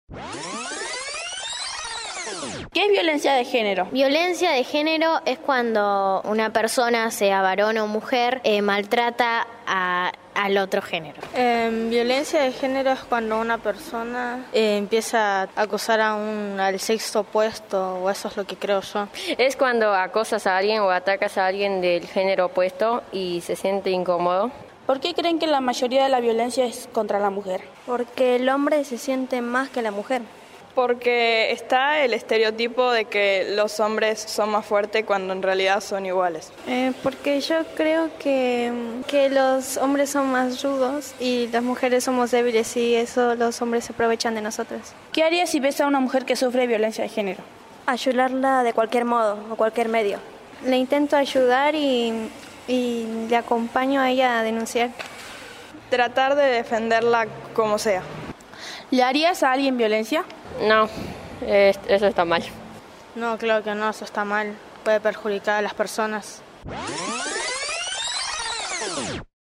¿Qué es violencia de género? Violencia de género es cuando una persona, sea varón o mujer, maltrata al otro género. Violencia de género es cuando una persona empieza a acosar al sexo opuesto, o eso es lo que creo yo. Es cuando acosas a alguien o atacas a alguien del género opuesto y se siente incómodo. ¿Por qué creen que la mayoría de la violencia es contra la mujer? Porque el hombre se siente más que la mujer. Porque está el estereotipo de que los hombres son más fuertes cuando en realidad son iguales. Porque yo creo que los hombres son más rudos y las mujeres somos débiles y eso los hombres se aprovechan de nosotras. ¿Qué harías si ves a una mujer que sufre violencia de género? Ayudarla de cualquier modo o cualquier medio. Le intento ayudar y le acompaño a ella a denunciar. Tratar de defenderla como sea. ¿Le harías a alguien violencia? No, eso está mal. No, claro que no, eso está mal. Puede perjudicar a las personas.